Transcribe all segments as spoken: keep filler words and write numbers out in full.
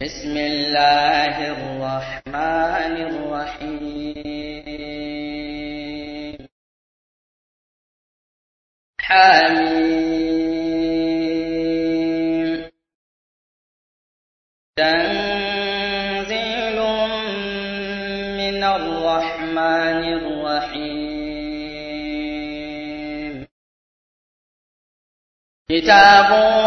بسم الله الرحمن الرحيم حميم تنزيل من الرحمن الرحيم كتاب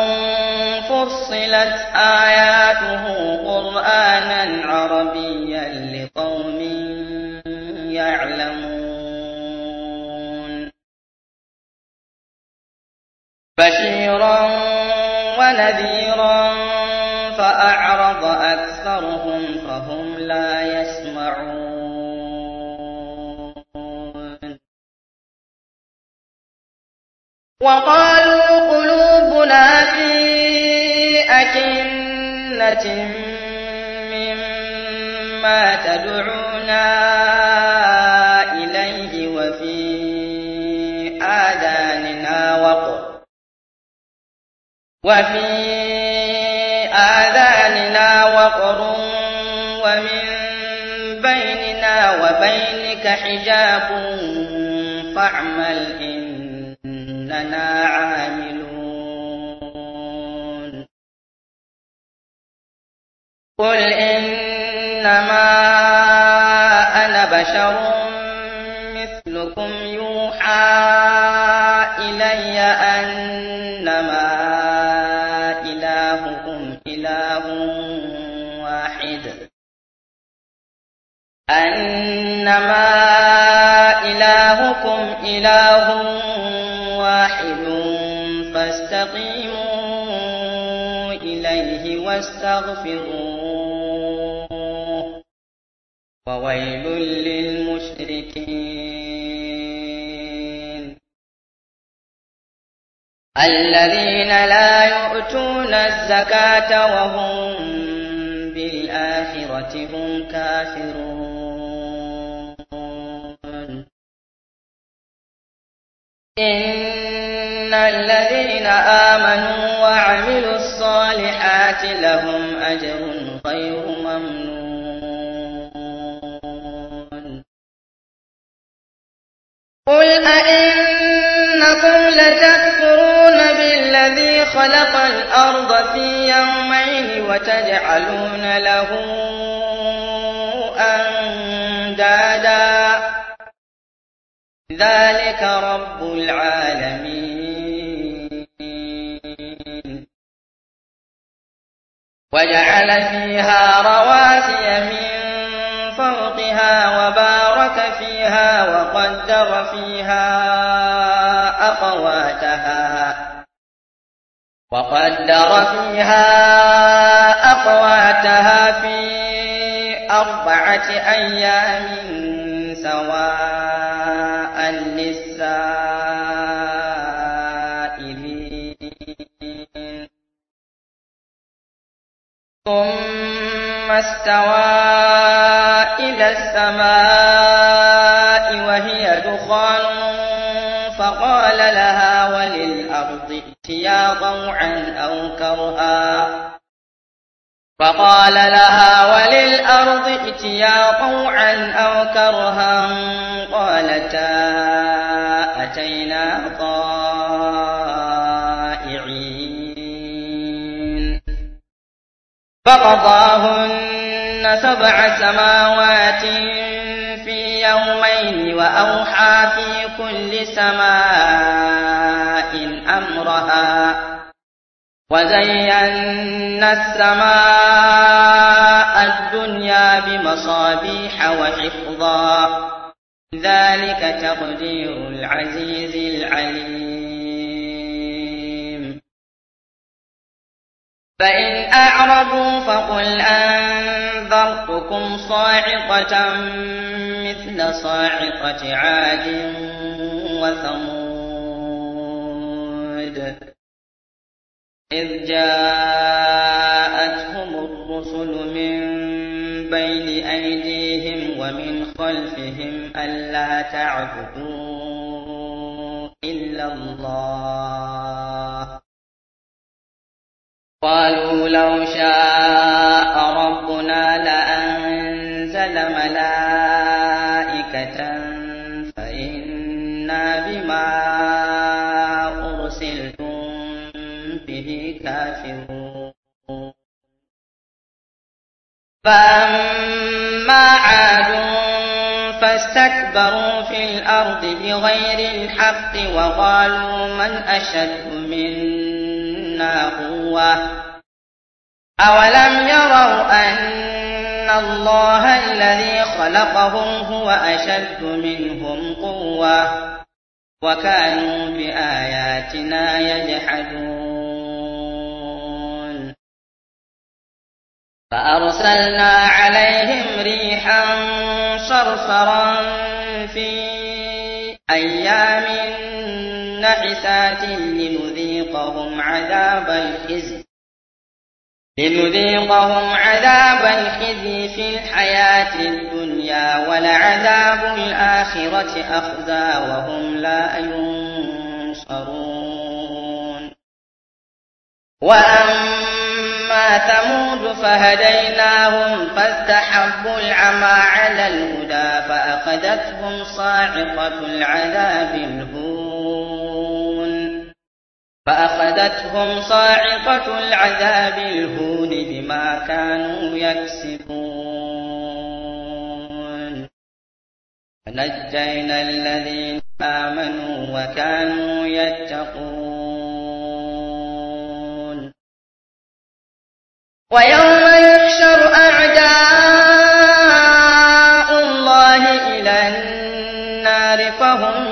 فصلت آياته قرآنا عربيا لقوم يعلمون بشيرا ونذيرا فأعرض أكثرهم فهم لا يسمعون وقالوا قلوبنا في أكنة مما تدعونا إليه وفي آذاننا وقر وفي آذاننا وقر ومن بيننا وبينك حجاب فاعمل إننا عاملون قل إنما أنا بشر مثلكم يوحى إلي أنما إلهكم إله واحد أنما إلهكم إله واحد فاستقيموا إليه واستغفروه وويل للمشركين الذين لا يؤتون الزكاة وهم بالآخرة هم كافرون إن الذين آمنوا وعملوا الصالحات لهم أجر غير ممنون قل أئنكم لتكفرون بالذي خلق الأرض في يومين وتجعلون له أندادا ذلك رب العالمين وجعل فيها رواسي من فوقها وبارك فيها وقدر فيها أقواتها وقدر فيها أقواتها في أربعة أيام سواء للسائلين ثم استوى إلى السماء وهي دخان فقال لها وللأرض ائتيا طوعا أو كرها فقال لها وللأرض ائتيا طوعا أو كرها قالتا أتينا طائعين فقضاهن سبع سماوات في يومين وأوحى في كل سماء أمرها وزينا السماء الدنيا بمصابيح وحفظا ذلك تقدير العزيز العليم فإن أعرضوا فقل أنذرتكم صاعقة مثل صاعقة عاد وثمود إذ جاءتهم الرسل من بين أيديهم ومن خلفهم ألا تعبدوا إلا الله قالوا لو شاء فأما عاد فاستكبروا في الأرض بغير الحق وقالوا من أشد منا قوة أولم يروا أن الله الذي خلقهم هو أشد منهم قوة وكانوا بآياتنا يجحدون فأرسلنا عليهم ريحا صرصرا في أيام نحسات لنذيقهم عذاب الخزي لنذيقهم عذاب الخزي في الحياة الدنيا ولعذاب الآخرة أخزى وهم لا ينصرون وأما ثمود فهديناهم فاستحبوا العمى على الهدى فأخذتهم صاعقة العذاب الهون فأخذتهم صاعقة العذاب الهون بما كانوا يكسبون فنجينا الذين آمنوا وكانوا يتقون ويوم يحشر أعداء الله إلى النار فهم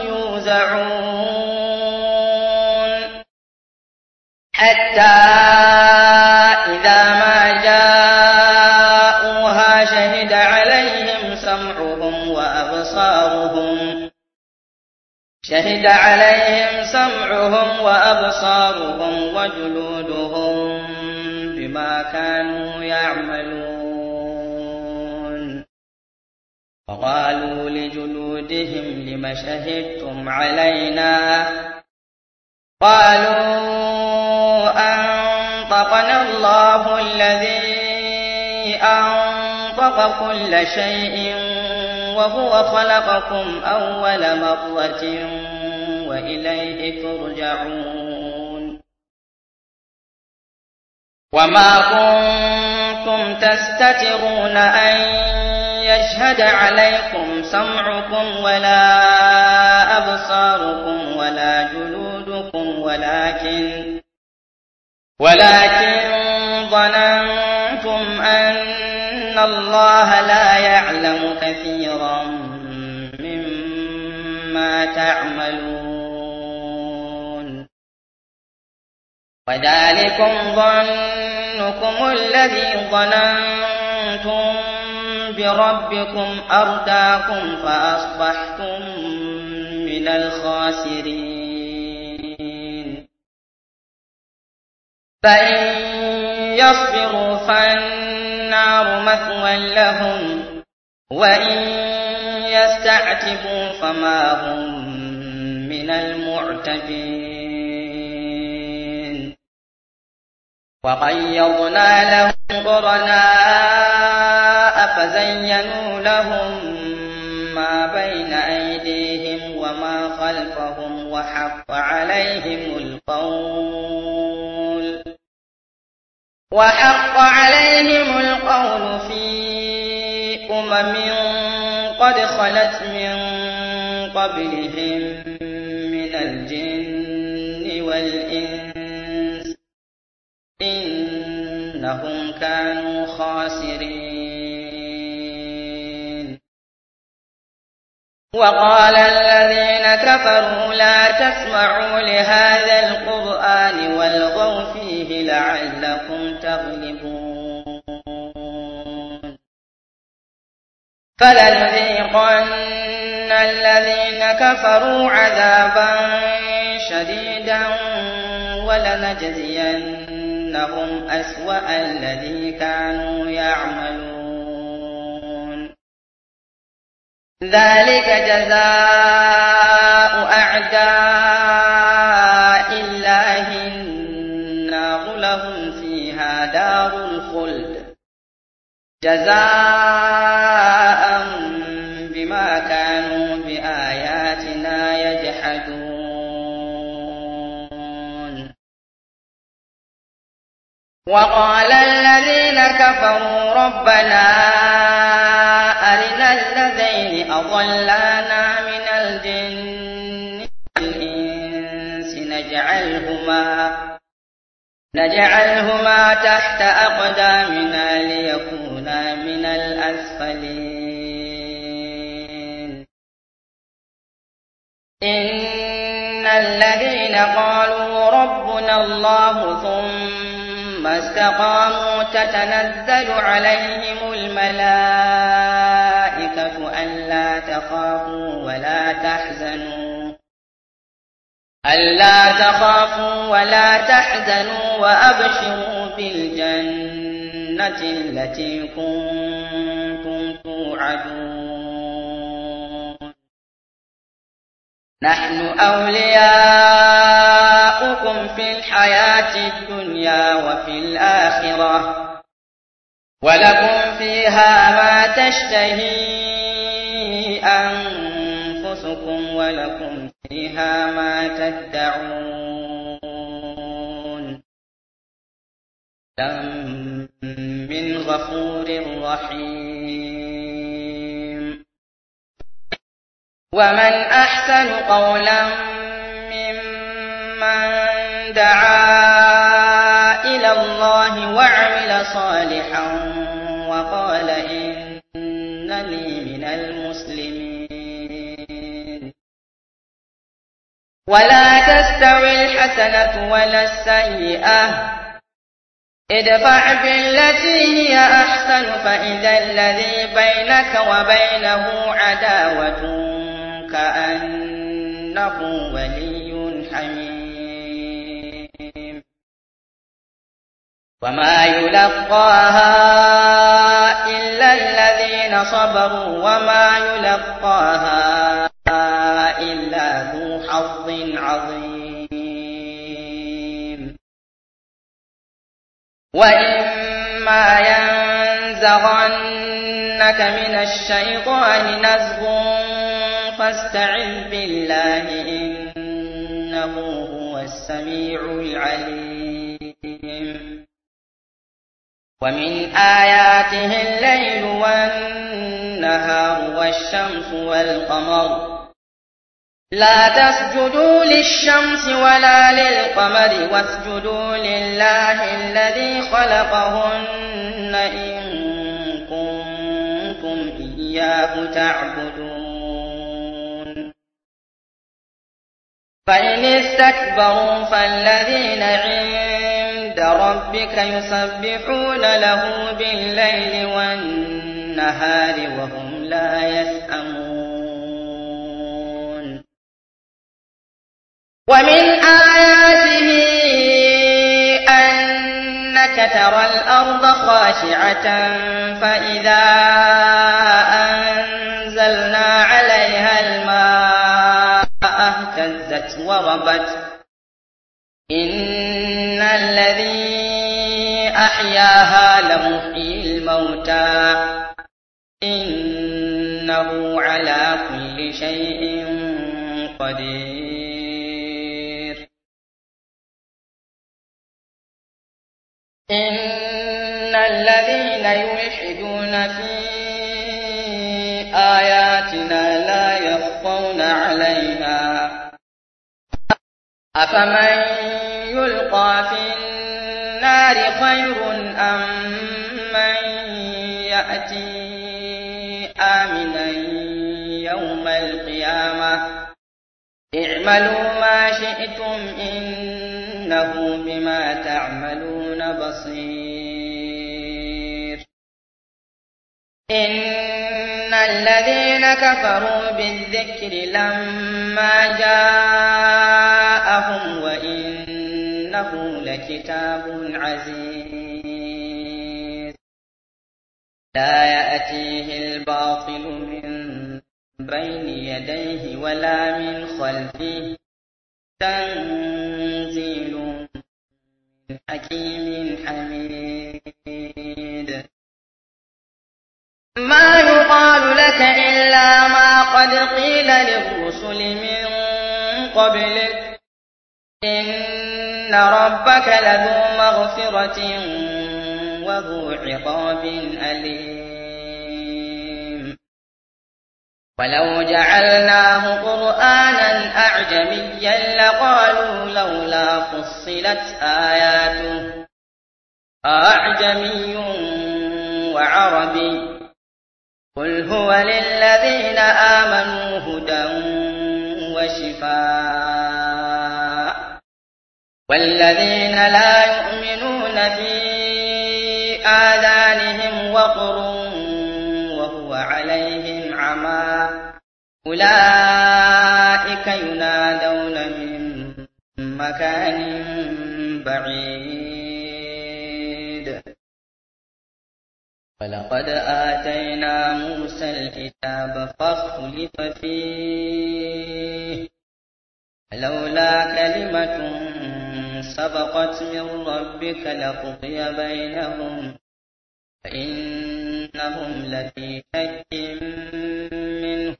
يوزعون حتى إذا ما جاءوها شهد عليهم سمعهم وأبصارهم شهد عليهم سمعهم وأبصارهم وجلودهم بما كانوا يعملون وقالوا لجلودهم لم شهدتم علينا قالوا أنطقنا الله الذي أنطق كل شيء وهو خلقكم أول مرة وإليه ترجعون وما كنتم تستترون أن يشهد عليكم سمعكم ولا أبصاركم ولا جلودكم ولكن ولكن ظننتم أن الله لا يعلم كثيرا مما تعملون وذلكم ظنكم الذي ظننتم بربكم أرداكم فأصبحتم من الخاسرين فإن يصبروا فالنار مثوى لهم وإن يستعتبوا فما هم من المعتبين وقيضنا لهم قرناء فزينوا لهم ما بين أيديهم وما خلفهم وحق عليهم القول وحق عليهم القول في أمم قد خلت من قبلهم من الجن والإنس إنهم كانوا خاسرين وقال الذين كفروا لا تسمعوا لهذا القرآن والغوا فيه لعلكم تغلبون فلنذيقن الذين كفروا عذابا شديدا ولنجزينهم أسوأ الذي كانوا يعملون ذلك جزاء أعداء الله النار لهم فيها دار الخلد جزاء بما كانوا بآياتنا يجحدون وقال الذين كفروا ربنا أرنا الذين أضلانا من الجن والإنس نجعلهما نجعلهما تحت أقدامنا ليكونا من الأسفلين إن الذين قالوا ربنا الله ثم استقاموا تتنزل عليهم الملائكة ألا تخافوا ولا تحزنوا ألا تخافوا ولا تحزنوا وأبشروا بالجنة التي كنتم توعدون نحن أولياؤكم في الحياة الدنيا وفي الآخرة ولكم فيها ما تشتهي أنفسكم ولكم فيها ما تدعون من غفور رحيم ومن أحسن قولا ممن دعا إلى الله وعمل صالحا وقال إنني من المسلمين ولا تستوي الحسنة ولا السيئة ادفع بالتي هي أحسن فإذا الذي بينك وبينه عداوة كأنه ولي حميم وما يلقاها إلا الذين صبروا وما يلقاها إلا ذو حظ عظيم وإما ينزغنك من الشيطان نزغ فاستعذ بالله إنه هو السميع العليم ومن آياته الليل والنهار والشمس والقمر لا تسجدوا للشمس ولا للقمر واسجدوا لله الذي خلقهن إن كنتم إياه تعبدون فإن استكبروا فالذين عند ربك يسبحون له بالليل والنهار وهم لا يسأمون ومن آياته أنك ترى الأرض خاشعة فإذا أنزلنا عليها الماء اهتزت وربت إن الذي أحياها لمحيي الموتى إنه على كل شيء قدير إن الذين يلحدون في آياتنا لا يخفون علينا أفمن يلقى في النار خير أم من يأتي آمنا يوم القيامة اعملوا ما شئتم إنه بما تعملون بصير إن الذين كفروا بالذكر لما جاءهم وإنه لكتاب عزيز لا يأتيه الباطل من بين يديه ولا من خلفه تنزيل من حكيم حميد ما يقال لك إلا ما قد قيل للرسل من قبلك إن ربك لذو مغفرة وذو عقاب أليم ولو جعلناه قرآنا أعجميا لقالوا لولا فصلت آياته أعجمي وعربي قل هو للذين آمنوا هدى وشفاء والذين لا يؤمنون في آذانهم وقر وهو عليهم عمى أولئك ينادون من مكان بعيد ولقد آتينا موسى الكتاب فاختلف فيه لولا كلمة سبقت من ربك لقضي بينهم فإنهم لفي شك منه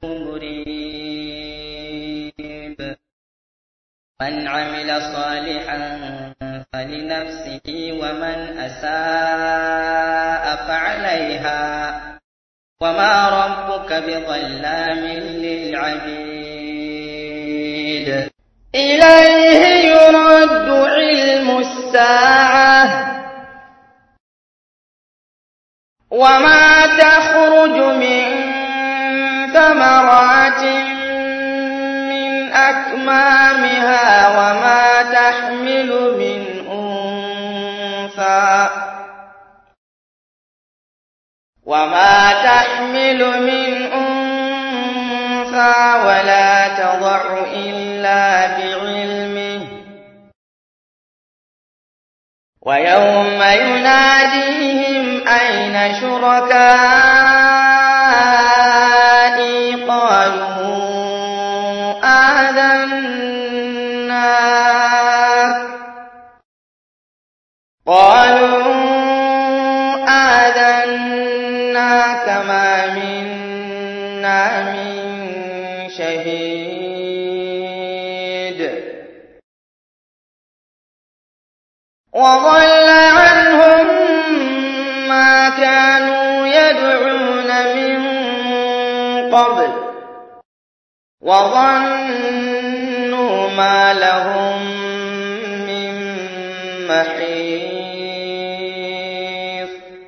مريب من عمل صالحا فلنفسه ومن أساء فعليها وما ربك بظلام للعبيد إليه يرد علم الساعة وما تخرج من ثمرات من أكمامها وما تحمل من أنثى وما تحمل من أنثى ولا تضع إلا بعلمه ويوم يناديهم أين شركائي قالوا آذنا قالوا آذنا كما منا من شهيد وضل عنهم ما كانوا يدعون من قبل وظنوا ما لهم من محيص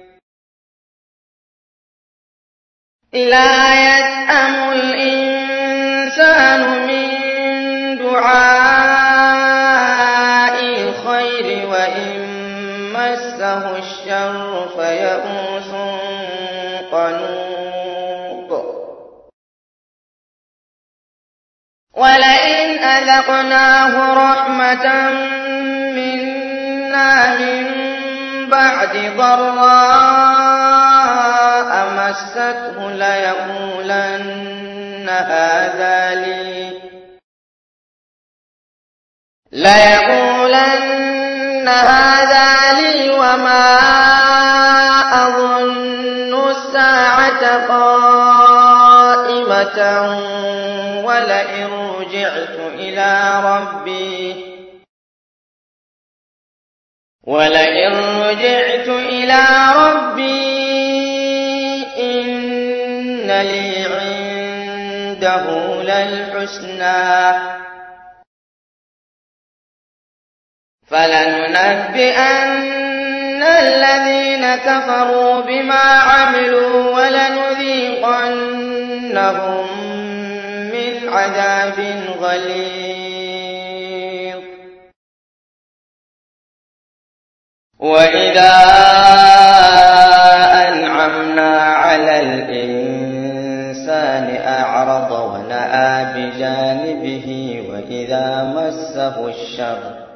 لا يسأم الإنسان من دعاء الخير وإن مسه الشر فيئوس قنوط ولئن أذقناه رحمة منا من بعد ضراء مسته ليقولن هذا لي ليقولن هذا لي وما أظن الساعة قائمة ولئن رجعت إلى ربي ولئن رجعت إلى ربي إن لي عنده للحسنى فلننبئن الذين كفروا بما عملوا ولنذيقنهم من عذاب غليظ وإذا أنعمنا على الإنسان أعرض ونأى بجانبه وإذا مسه الشر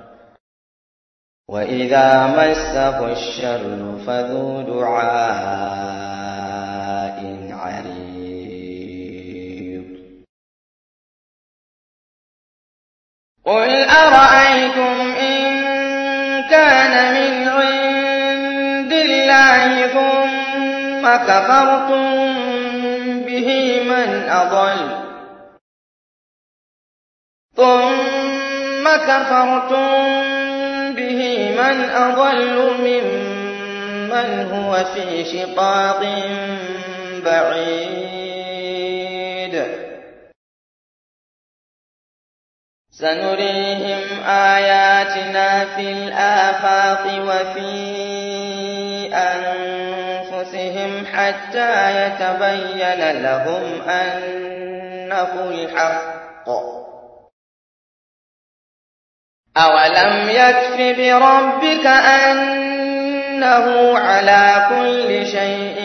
وإذا مسه الشر فذو دعاء عريض قل أرأيتم إن كان من عند الله ثم كفرتم به من أضل ثم كفرتم به من أضل ممن من هو في شقاق بعيد سنريهم آياتنا في الآفاق وفي أنفسهم حتى يتبين لهم أنه الحق أولم يكف بربك أنه على كل شيء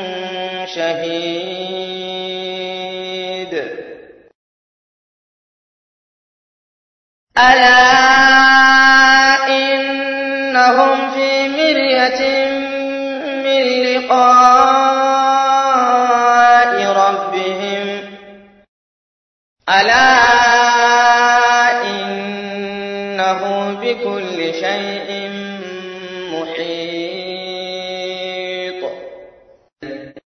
شهيد ألا إنهم في مرية من لقاء ربهم ألا إنه بكل شيء محيط